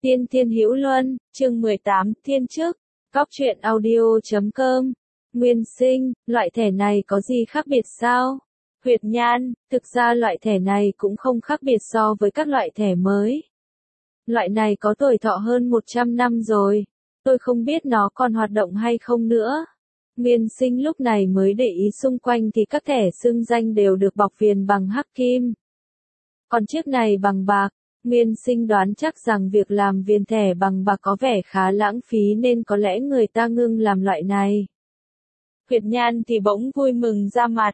Tiên Thiên Hữu Luân, chương 18, Thiên Chức, Cóc truyện audio.com. Nguyên sinh, loại thẻ này có gì khác biệt sao? Huyệt Nhan, thực ra loại thẻ này cũng không khác biệt so với các loại thẻ mới. Loại này có tuổi thọ hơn 100 năm rồi. Tôi không biết nó còn hoạt động hay không nữa. Nguyên sinh lúc này mới để ý xung quanh thì các thẻ xưng danh đều được bọc viền bằng hắc kim. Còn chiếc này bằng bạc. Nguyên sinh đoán chắc rằng việc làm viền thẻ bằng bạc có vẻ khá lãng phí nên có lẽ người ta ngưng làm loại này. Huyệt Nhan thì bỗng vui mừng ra mặt.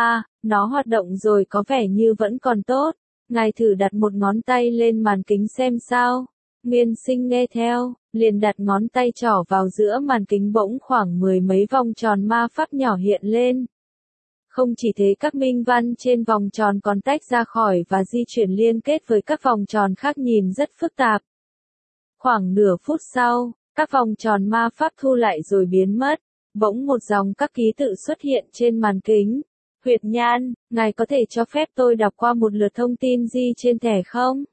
Nó hoạt động rồi có vẻ như vẫn còn tốt. Ngài thử đặt một ngón tay lên màn kính xem sao. Nguyên sinh nghe theo, liền đặt ngón tay trỏ vào giữa màn kính, bỗng khoảng 10 mấy vòng tròn ma pháp nhỏ hiện lên. Không chỉ thế, các minh văn trên vòng tròn còn tách ra khỏi và di chuyển liên kết với các vòng tròn khác nhìn rất phức tạp. Khoảng nửa phút sau, các vòng tròn ma pháp thu lại rồi biến mất. Bỗng một dòng các ký tự xuất hiện trên màn kính. Huyệt Nhan, ngài có thể cho phép tôi đọc qua một lượt thông tin di trên thẻ không?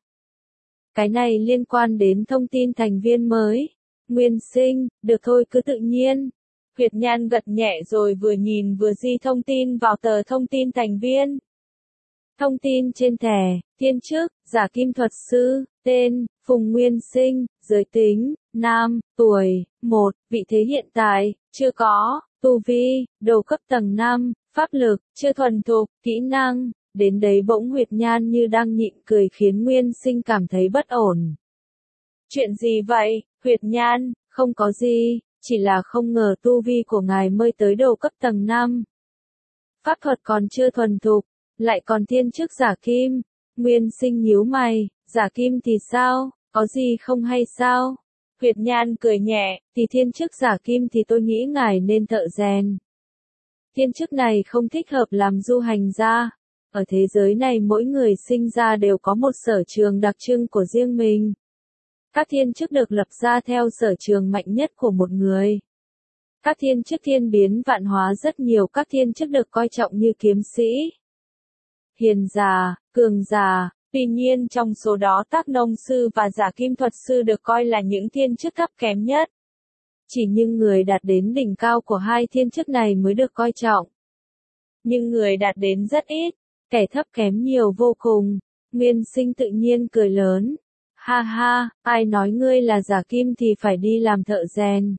Cái này liên quan đến thông tin thành viên mới. Nguyên sinh, được thôi, cứ tự nhiên. Huyệt Nhan gật nhẹ rồi vừa nhìn vừa di thông tin vào tờ thông tin thành viên. Thông tin trên thẻ: thiên chức, giả kim thuật sư, tên, Phùng Nguyên sinh, giới tính, nam, tuổi, 1, vị thế hiện tại, chưa có, tu vi, đầu cấp tầng 5, pháp lực, chưa thuần thục, kỹ năng. Đến đấy bỗng Huyệt Nhan như đang nhịn cười khiến Nguyên sinh cảm thấy bất ổn. Chuyện gì vậy, Huyệt Nhan? Không có gì. Chỉ là không ngờ tu vi của ngài mới tới đầu cấp tầng 5. Pháp thuật còn chưa thuần thục, lại còn thiên chức giả kim. Nguyên sinh nhíu mày, giả kim thì sao, có gì không hay sao? Huyệt Nhan cười nhẹ, thì thiên chức giả kim thì tôi nghĩ ngài nên thợ rèn. Thiên chức này không thích hợp làm du hành gia. Ở thế giới này mỗi người sinh ra đều có một sở trường đặc trưng của riêng mình. Các thiên chức được lập ra theo sở trường mạnh nhất của một người. Các thiên chức thiên biến vạn hóa, rất nhiều các thiên chức được coi trọng như kiếm sĩ, hiền giả, cường giả. Tuy nhiên trong số đó tác nông sư và giả kim thuật sư được coi là những thiên chức thấp kém nhất. Chỉ những người đạt đến đỉnh cao của hai thiên chức này mới được coi trọng. Nhưng người đạt đến rất ít, kẻ thấp kém nhiều vô cùng. Nguyên sinh tự nhiên cười lớn. Ha ha, ai nói ngươi là giả kim thì phải đi làm thợ rèn?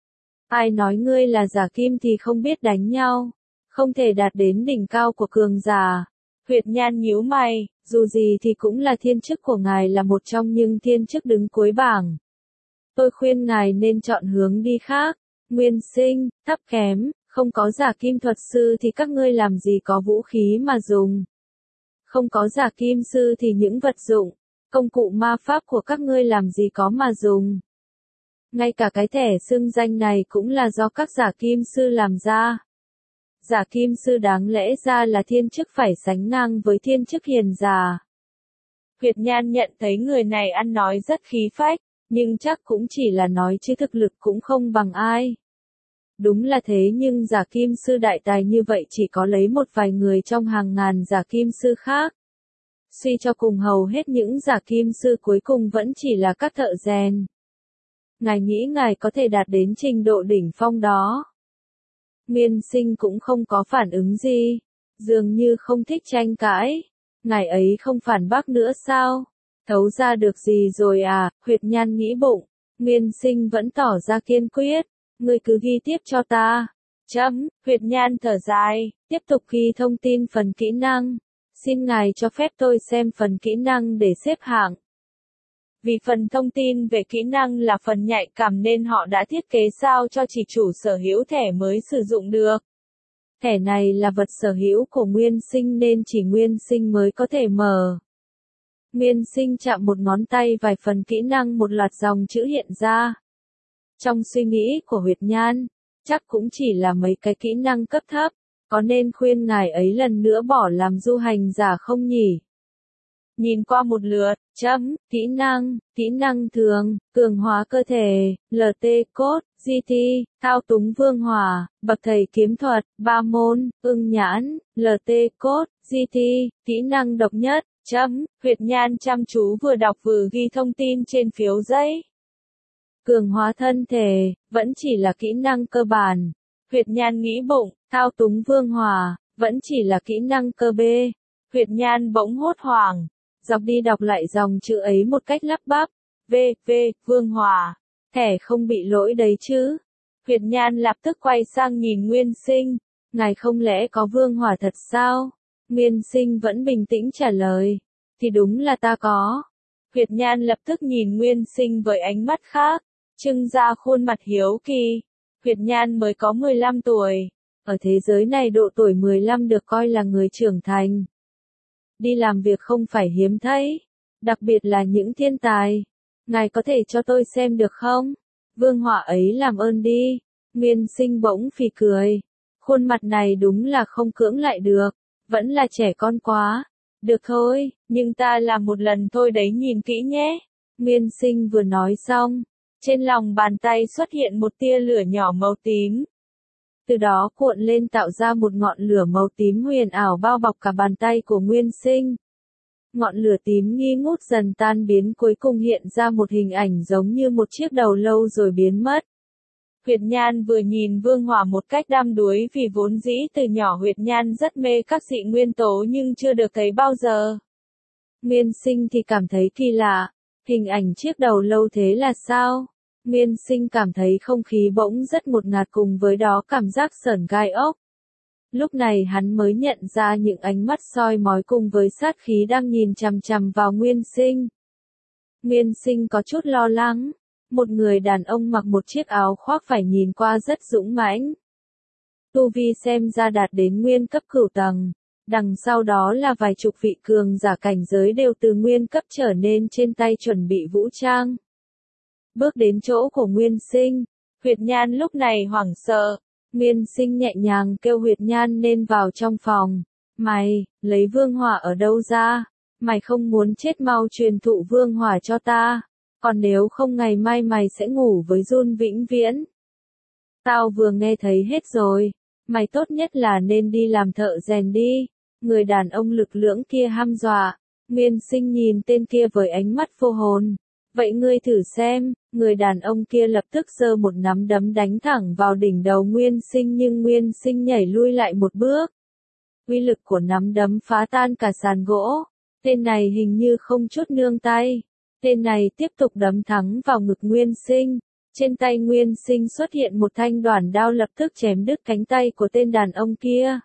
Ai nói ngươi là giả kim thì không biết đánh nhau, không thể đạt đến đỉnh cao của cường giả? Huyệt Nhan nhíu mày, dù gì thì cũng là thiên chức của ngài, là một trong những thiên chức đứng cuối bảng. Tôi khuyên ngài nên chọn hướng đi khác. Nguyên sinh, thấp kém, không có giả kim thuật sư thì các ngươi làm gì có vũ khí mà dùng. Không có giả kim sư thì những vật dụng, công cụ ma pháp của các ngươi làm gì có mà dùng. Ngay cả cái thẻ xưng danh này cũng là do các giả kim sư làm ra. Giả kim sư đáng lẽ ra là thiên chức phải sánh ngang với thiên chức hiền giả. Huyệt Nhan nhận thấy người này ăn nói rất khí phách, nhưng chắc cũng chỉ là nói chứ thực lực cũng không bằng ai. Đúng là thế, nhưng giả kim sư đại tài như vậy chỉ có lấy một vài người trong hàng ngàn giả kim sư khác. Suy cho cùng hầu hết những giả kim sư cuối cùng vẫn chỉ là các thợ rèn. Ngài nghĩ ngài có thể đạt đến trình độ đỉnh phong đó? Nguyên sinh cũng không có phản ứng gì, dường như không thích tranh cãi. Ngài ấy không phản bác nữa sao? Thấu ra được gì rồi à? Huyệt Nhan nghĩ bụng. Nguyên sinh vẫn tỏ ra kiên quyết. Ngươi cứ ghi tiếp cho ta. Huyệt Nhan thở dài, tiếp tục ghi thông tin phần kỹ năng. Xin ngài cho phép tôi xem phần kỹ năng để xếp hạng. Vì phần thông tin về kỹ năng là phần nhạy cảm nên họ đã thiết kế sao cho chỉ chủ sở hữu thẻ mới sử dụng được. Thẻ này là vật sở hữu của Nguyên sinh nên chỉ Nguyên sinh mới có thể mở. Nguyên sinh chạm một ngón tay vài phần kỹ năng, một loạt dòng chữ hiện ra. Trong suy nghĩ của Huyệt Nhan, chắc cũng chỉ là mấy cái kỹ năng cấp thấp, có nên khuyên ngài ấy lần nữa bỏ làm du hành giả không nhỉ? Nhìn qua một lượt, kỹ năng thường, cường hóa cơ thể, LT code, GT, thao túng vương hỏa, bậc thầy kiếm thuật, 3 môn, ưng nhãn, LT code, GT, kỹ năng độc nhất, Huyệt Nhan chăm chú vừa đọc vừa ghi thông tin trên phiếu giấy. Cường hóa thân thể, vẫn chỉ là kỹ năng cơ bản. Huyệt Nhan nghĩ bụng, thao túng vương hỏa, vẫn chỉ là kỹ năng cơ bê. Huyệt Nhan bỗng hốt hoảng, dọc đi đọc lại dòng chữ ấy một cách lắp bắp. Vương hỏa, thẻ không bị lỗi đấy chứ. Huyệt Nhan lập tức quay sang nhìn Nguyên Sinh, ngài không lẽ có vương hỏa thật sao? Nguyên Sinh vẫn bình tĩnh trả lời, thì đúng là ta có. Huyệt Nhan lập tức nhìn Nguyên Sinh với ánh mắt khác, trưng ra khuôn mặt hiếu kỳ. Huyệt Nhan mới có 15 tuổi, ở thế giới này độ tuổi 15 được coi là người trưởng thành. Đi làm việc không phải hiếm thấy, đặc biệt là những thiên tài. Ngài có thể cho tôi xem được không? Vương hỏa ấy làm ơn đi. Nguyên Sinh bỗng phì cười. Khuôn mặt này đúng là không cưỡng lại được, vẫn là trẻ con quá. Được thôi, nhưng ta làm một lần thôi đấy, nhìn kỹ nhé. Nguyên Sinh vừa nói xong, trên lòng bàn tay xuất hiện một tia lửa nhỏ màu tím. Từ đó cuộn lên tạo ra một ngọn lửa màu tím huyền ảo bao bọc cả bàn tay của Nguyên Sinh. Ngọn lửa tím nghi ngút dần tan biến, cuối cùng hiện ra một hình ảnh giống như một chiếc đầu lâu rồi biến mất. Huyệt Nhan vừa nhìn vương hỏa một cách đăm đuối, vì vốn dĩ từ nhỏ Huyệt Nhan rất mê các dị nguyên tố nhưng chưa được thấy bao giờ. Nguyên Sinh thì cảm thấy kỳ lạ, hình ảnh chiếc đầu lâu thế là sao? Nguyên Sinh cảm thấy không khí bỗng rất ngột ngạt, cùng với đó cảm giác sởn gai ốc. Lúc này hắn mới nhận ra những ánh mắt soi mói cùng với sát khí đang nhìn chằm chằm vào Nguyên Sinh. Nguyên Sinh có chút lo lắng. Một người đàn ông mặc một chiếc áo khoác phải nhìn qua rất dũng mãnh. Tu vi xem ra đạt đến nguyên cấp cửu tầng. Đằng sau đó là vài chục vị cường giả cảnh giới đều từ nguyên cấp trở nên trên tay chuẩn bị vũ trang. Bước đến chỗ của Nguyên Sinh, Huyệt Nhan lúc này hoảng sợ. Nguyên Sinh nhẹ nhàng kêu Huyệt Nhan nên vào trong phòng. Mày, lấy vương hỏa ở đâu ra? Mày không muốn chết mau truyền thụ vương hỏa cho ta. Còn nếu không ngày mai mày sẽ ngủ với Jun vĩnh viễn. Tao vừa nghe thấy hết rồi. Mày tốt nhất là nên đi làm thợ rèn đi. Người đàn ông lực lưỡng kia hăm dọa. Nguyên Sinh nhìn tên kia với ánh mắt vô hồn. Vậy ngươi thử xem. Người đàn ông kia lập tức giơ một nắm đấm đánh thẳng vào đỉnh đầu Nguyên Sinh, nhưng Nguyên Sinh nhảy lui lại một bước. Uy lực của nắm đấm phá tan cả sàn gỗ. Tên này hình như không chút nương tay. Tên này tiếp tục đấm thẳng vào ngực Nguyên Sinh. Trên tay Nguyên Sinh xuất hiện một thanh đoản đao, lập tức chém đứt cánh tay của tên đàn ông kia.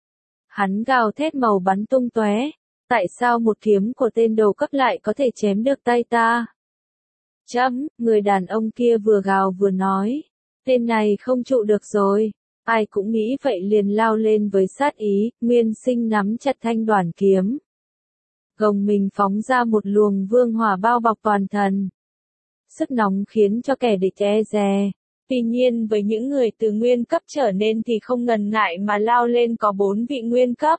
Hắn gào thét màu bắn tung tóe. Tại sao một kiếm của tên đồ cấp lại có thể chém được tay ta? Người đàn ông kia vừa gào vừa nói. Tên này không trụ được rồi. Ai cũng nghĩ vậy liền lao lên với sát ý. Nguyên Sinh nắm chặt thanh đoản kiếm. Gồng mình phóng ra một luồng vương hỏa bao bọc toàn thân. Sức nóng khiến cho kẻ địch e dè. Tuy nhiên với những người từ nguyên cấp trở nên thì không ngần ngại mà lao lên, có 4 vị nguyên cấp.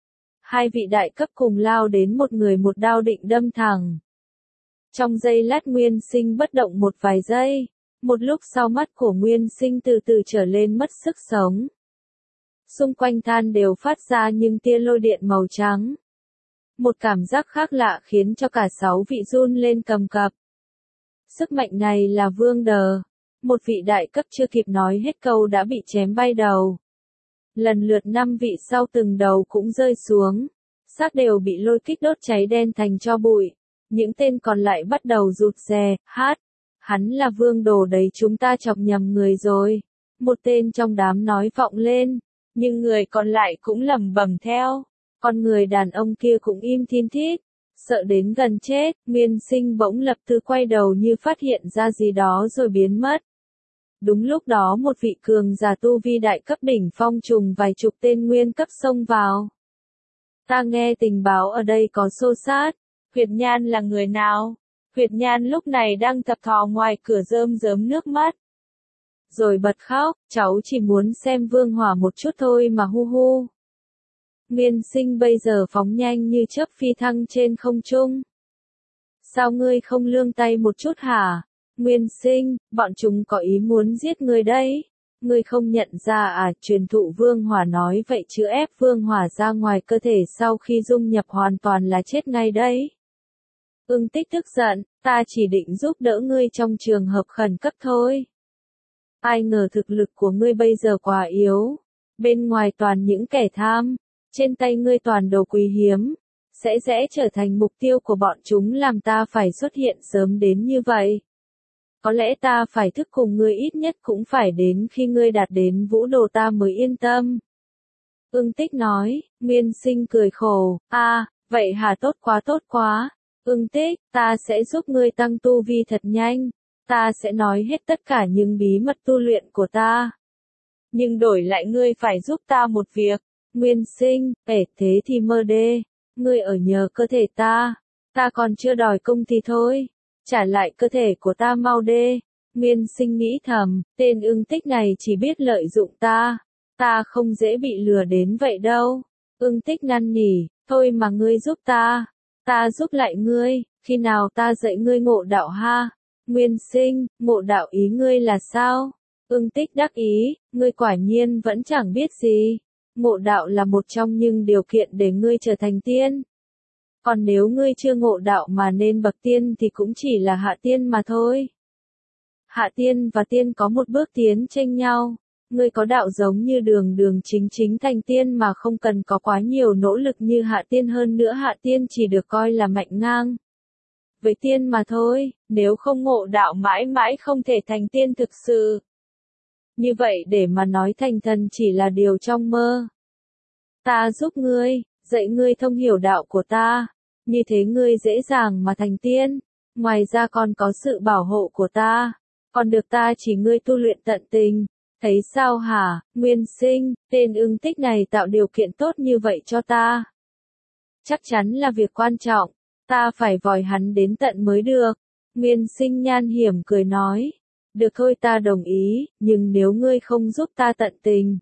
2 vị đại cấp cùng lao đến, một người một đao định đâm thẳng. Trong giây lát Nguyên Sinh bất động một vài giây. Một lúc sau mắt của Nguyên Sinh từ từ trở lên mất sức sống. Xung quanh than đều phát ra những tia lôi điện màu trắng. Một cảm giác khác lạ khiến cho cả 6 vị run lên cầm cập. Sức mạnh này là vương đờ. Một vị đại cấp chưa kịp nói hết câu đã bị chém bay đầu. Lần lượt 5 vị sau từng đầu cũng rơi xuống. Xác đều bị lôi kích đốt cháy đen thành tro bụi. Những tên còn lại bắt đầu rụt rè, hát. Hắn là vương đồ đấy, chúng ta chọc nhầm người rồi. Một tên trong đám nói vọng lên. Nhưng người còn lại cũng lẩm bẩm theo. Con người đàn ông kia cũng im thiên thít. Sợ đến gần chết, Nguyên Sinh bỗng lập tức quay đầu như phát hiện ra gì đó rồi biến mất. Đúng lúc đó một vị cường giả tu vi đại cấp đỉnh phong trùng vài chục tên nguyên cấp xông vào. Ta nghe tình báo ở đây có xô xát. Huyệt Nhan là người nào? Huyệt Nhan lúc này đang thập thò ngoài cửa rơm rớm nước mắt. Rồi bật khóc, cháu chỉ muốn xem vương hỏa một chút thôi mà hu hu. Nguyên Sinh bây giờ phóng nhanh như chớp phi thăng trên không trung. Sao ngươi không lương tay một chút hả? Nguyên Sinh, bọn chúng có ý muốn giết ngươi đấy. Ngươi không nhận ra à? Truyền thụ vương hỏa nói vậy chứ ép vương hỏa ra ngoài cơ thể sau khi dung nhập hoàn toàn là chết ngay đấy. Ưng Tích tức giận, ta chỉ định giúp đỡ ngươi trong trường hợp khẩn cấp thôi. Ai ngờ thực lực của ngươi bây giờ quá yếu. Bên ngoài toàn những kẻ tham, trên tay ngươi toàn đồ quý hiếm, sẽ dễ trở thành mục tiêu của bọn chúng làm ta phải xuất hiện sớm đến như vậy. Có lẽ ta phải thức cùng ngươi ít nhất cũng phải đến khi ngươi đạt đến vũ đồ ta mới yên tâm. Ưng Tích nói, Nguyên Sinh cười khổ, vậy hả, tốt quá. Ưng Tích, ta sẽ giúp ngươi tăng tu vi thật nhanh, ta sẽ nói hết tất cả những bí mật tu luyện của ta. Nhưng đổi lại ngươi phải giúp ta một việc. Nguyên Sinh, thế thì mơ đê, ngươi ở nhờ cơ thể ta còn chưa đòi công thì thôi, trả lại cơ thể của ta mau đê. Nguyên Sinh nghĩ thầm, tên Ưng Tích này chỉ biết lợi dụng ta không dễ bị lừa đến vậy đâu. Ưng Tích năn nỉ, thôi mà ngươi giúp ta giúp lại ngươi, khi nào ta dạy ngươi ngộ đạo ha? Nguyên Sinh, ngộ đạo ý ngươi là sao? Ưng Tích đắc ý, ngươi quả nhiên vẫn chẳng biết gì. Ngộ đạo là một trong những điều kiện để ngươi trở thành tiên. Còn nếu ngươi chưa ngộ đạo mà nên bậc tiên thì cũng chỉ là hạ tiên mà thôi. Hạ tiên và tiên có một bước tiến chênh nhau. Ngươi có đạo giống như đường chính thành tiên mà không cần có quá nhiều nỗ lực như hạ tiên, hơn nữa hạ tiên chỉ được coi là mạnh ngang với tiên mà thôi, nếu không ngộ đạo mãi mãi không thể thành tiên thực sự. Như vậy để mà nói thành thần chỉ là điều trong mơ. Ta giúp ngươi, dạy ngươi thông hiểu đạo của ta, như thế ngươi dễ dàng mà thành tiên, ngoài ra còn có sự bảo hộ của ta, còn được ta chỉ ngươi tu luyện tận tình. Thấy sao hả, Nguyên Sinh, tên Ưng Tích này tạo điều kiện tốt như vậy cho ta. Chắc chắn là việc quan trọng, ta phải vòi hắn đến tận mới được. Nguyên Sinh nhan hiểm cười nói, được thôi ta đồng ý, nhưng nếu ngươi không giúp ta tận tình,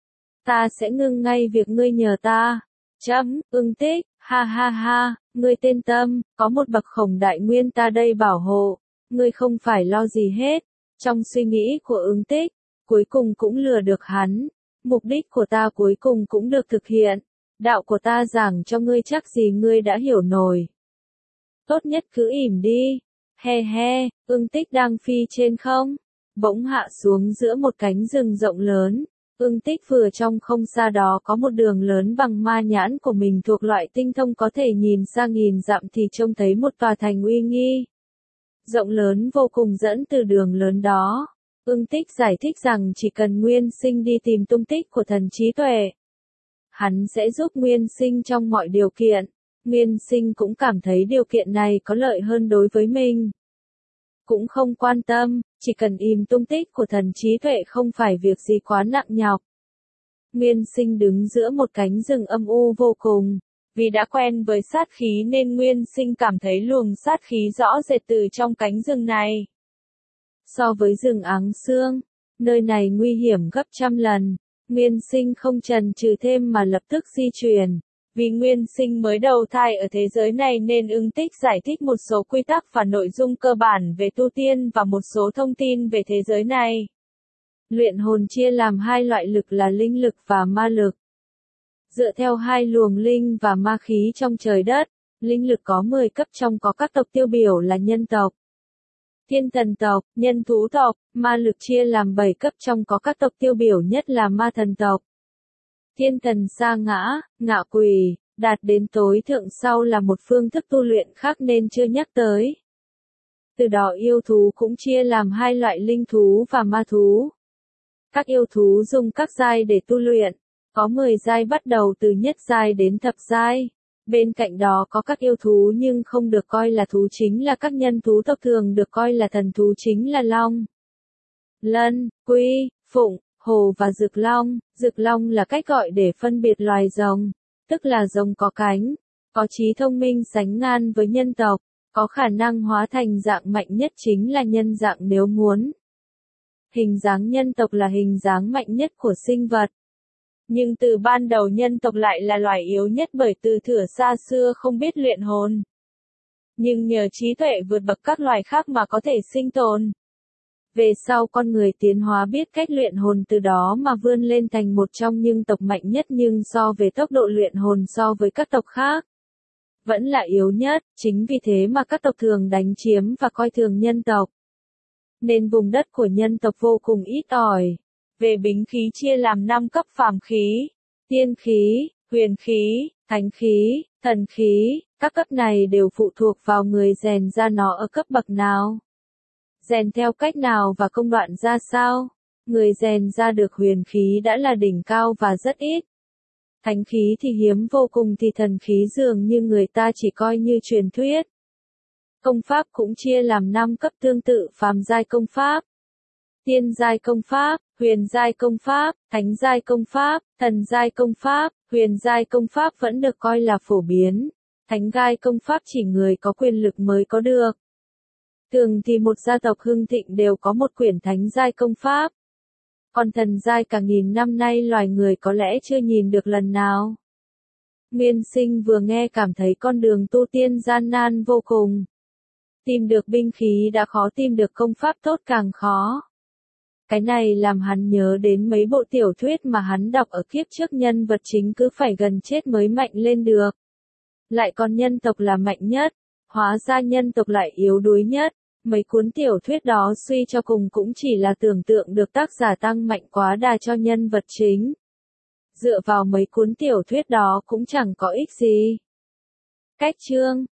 ta sẽ ngưng ngay việc ngươi nhờ ta. Ưng Tích, ha, ngươi tên tâm, có một bậc khổng đại nguyên ta đây bảo hộ, ngươi không phải lo gì hết. Trong suy nghĩ của Ưng Tích, cuối cùng cũng lừa được hắn, mục đích của ta cuối cùng cũng được thực hiện, đạo của ta giảng cho ngươi chắc gì ngươi đã hiểu nổi. Tốt nhất cứ ỉm đi, he, Ưng Tích đang phi trên không, bỗng hạ xuống giữa một cánh rừng rộng lớn. Ưng Tích vừa trong không xa đó có một đường lớn bằng ma nhãn của mình thuộc loại tinh thông có thể nhìn xa nghìn dặm thì trông thấy một tòa thành uy nghi, rộng lớn vô cùng dẫn từ đường lớn đó. Ưng Tích giải thích rằng chỉ cần Nguyên Sinh đi tìm tung tích của thần trí tuệ, hắn sẽ giúp Nguyên Sinh trong mọi điều kiện. Nguyên Sinh cũng cảm thấy điều kiện này có lợi hơn đối với mình. Cũng không quan tâm, chỉ cần im tung tích của thần trí tuệ không phải việc gì quá nặng nhọc. Nguyên Sinh đứng giữa một cánh rừng âm u vô cùng. Vì đã quen với sát khí nên Nguyên Sinh cảm thấy luồng sát khí rõ rệt từ trong cánh rừng này. So với rừng Áng Xương, nơi này nguy hiểm gấp trăm lần. Nguyên Sinh không chần chừ thêm mà lập tức di chuyển. Vì Nguyên Sinh mới đầu thai ở thế giới này nên Ưng Tích giải thích một số quy tắc và nội dung cơ bản về tu tiên và một số thông tin về thế giới này. Luyện hồn chia làm hai loại lực là linh lực và ma lực. Dựa theo hai luồng linh và ma khí trong trời đất, linh lực có 10 cấp trong có các tộc tiêu biểu là nhân tộc, thiên thần tộc, nhân thú tộc, ma lực chia làm 7 cấp trong có các tộc tiêu biểu nhất là ma thần tộc, thiên thần sa ngã, ngạ quỷ, đạt đến tối thượng sau là một phương thức tu luyện khác nên chưa nhắc tới. Từ đó yêu thú cũng chia làm hai loại linh thú và ma thú. Các yêu thú dùng các giai để tu luyện, có 10 giai bắt đầu từ nhất giai đến thập giai. Bên cạnh đó có các yêu thú nhưng không được coi là thú chính là các nhân thú tộc thường được coi là thần thú chính là long, lân, quy, phụng, hổ và dực long. Dực long là cách gọi để phân biệt loài rồng, tức là rồng có cánh, có trí thông minh sánh ngang với nhân tộc, có khả năng hóa thành dạng mạnh nhất chính là nhân dạng nếu muốn. Hình dáng nhân tộc là hình dáng mạnh nhất của sinh vật. Nhưng từ ban đầu nhân tộc lại là loài yếu nhất bởi từ thuở xa xưa không biết luyện hồn. Nhưng nhờ trí tuệ vượt bậc các loài khác mà có thể sinh tồn. Về sau con người tiến hóa biết cách luyện hồn, từ đó mà vươn lên thành một trong những tộc mạnh nhất, nhưng so về tốc độ luyện hồn so với các tộc khác, vẫn là yếu nhất. Chính vì thế mà các tộc thường đánh chiếm và coi thường nhân tộc. Nên vùng đất của nhân tộc vô cùng ít ỏi. Về bính khí chia làm 5 cấp: phàm khí, tiên khí, huyền khí, thánh khí, thần khí. Các cấp này đều phụ thuộc vào người rèn ra nó ở cấp bậc nào, rèn theo cách nào và công đoạn ra sao. Người rèn ra được huyền khí đã là đỉnh cao và rất ít. Thánh khí thì hiếm vô cùng, thì thần khí dường như người ta chỉ coi như truyền thuyết. Công pháp cũng chia làm 5 cấp tương tự: phàm giai công pháp, tiên giai công pháp, huyền giai công pháp, thánh giai công pháp, thần giai công pháp. Huyền giai công pháp vẫn được coi là phổ biến. Thánh giai công pháp chỉ người có quyền lực mới có được. Thường thì một gia tộc hưng thịnh đều có một quyển thánh giai công pháp. Còn thần giai cả nghìn năm nay loài người có lẽ chưa nhìn được lần nào. Nguyên Sinh vừa nghe cảm thấy con đường tu tiên gian nan vô cùng. Tìm được binh khí đã khó, tìm được công pháp tốt càng khó. Cái này làm hắn nhớ đến mấy bộ tiểu thuyết mà hắn đọc ở kiếp trước, nhân vật chính cứ phải gần chết mới mạnh lên được. Lại còn nhân tộc là mạnh nhất, hóa ra nhân tộc lại yếu đuối nhất. Mấy cuốn tiểu thuyết đó suy cho cùng cũng chỉ là tưởng tượng được tác giả tăng mạnh quá đà cho nhân vật chính. Dựa vào mấy cuốn tiểu thuyết đó cũng chẳng có ích gì. Cách chương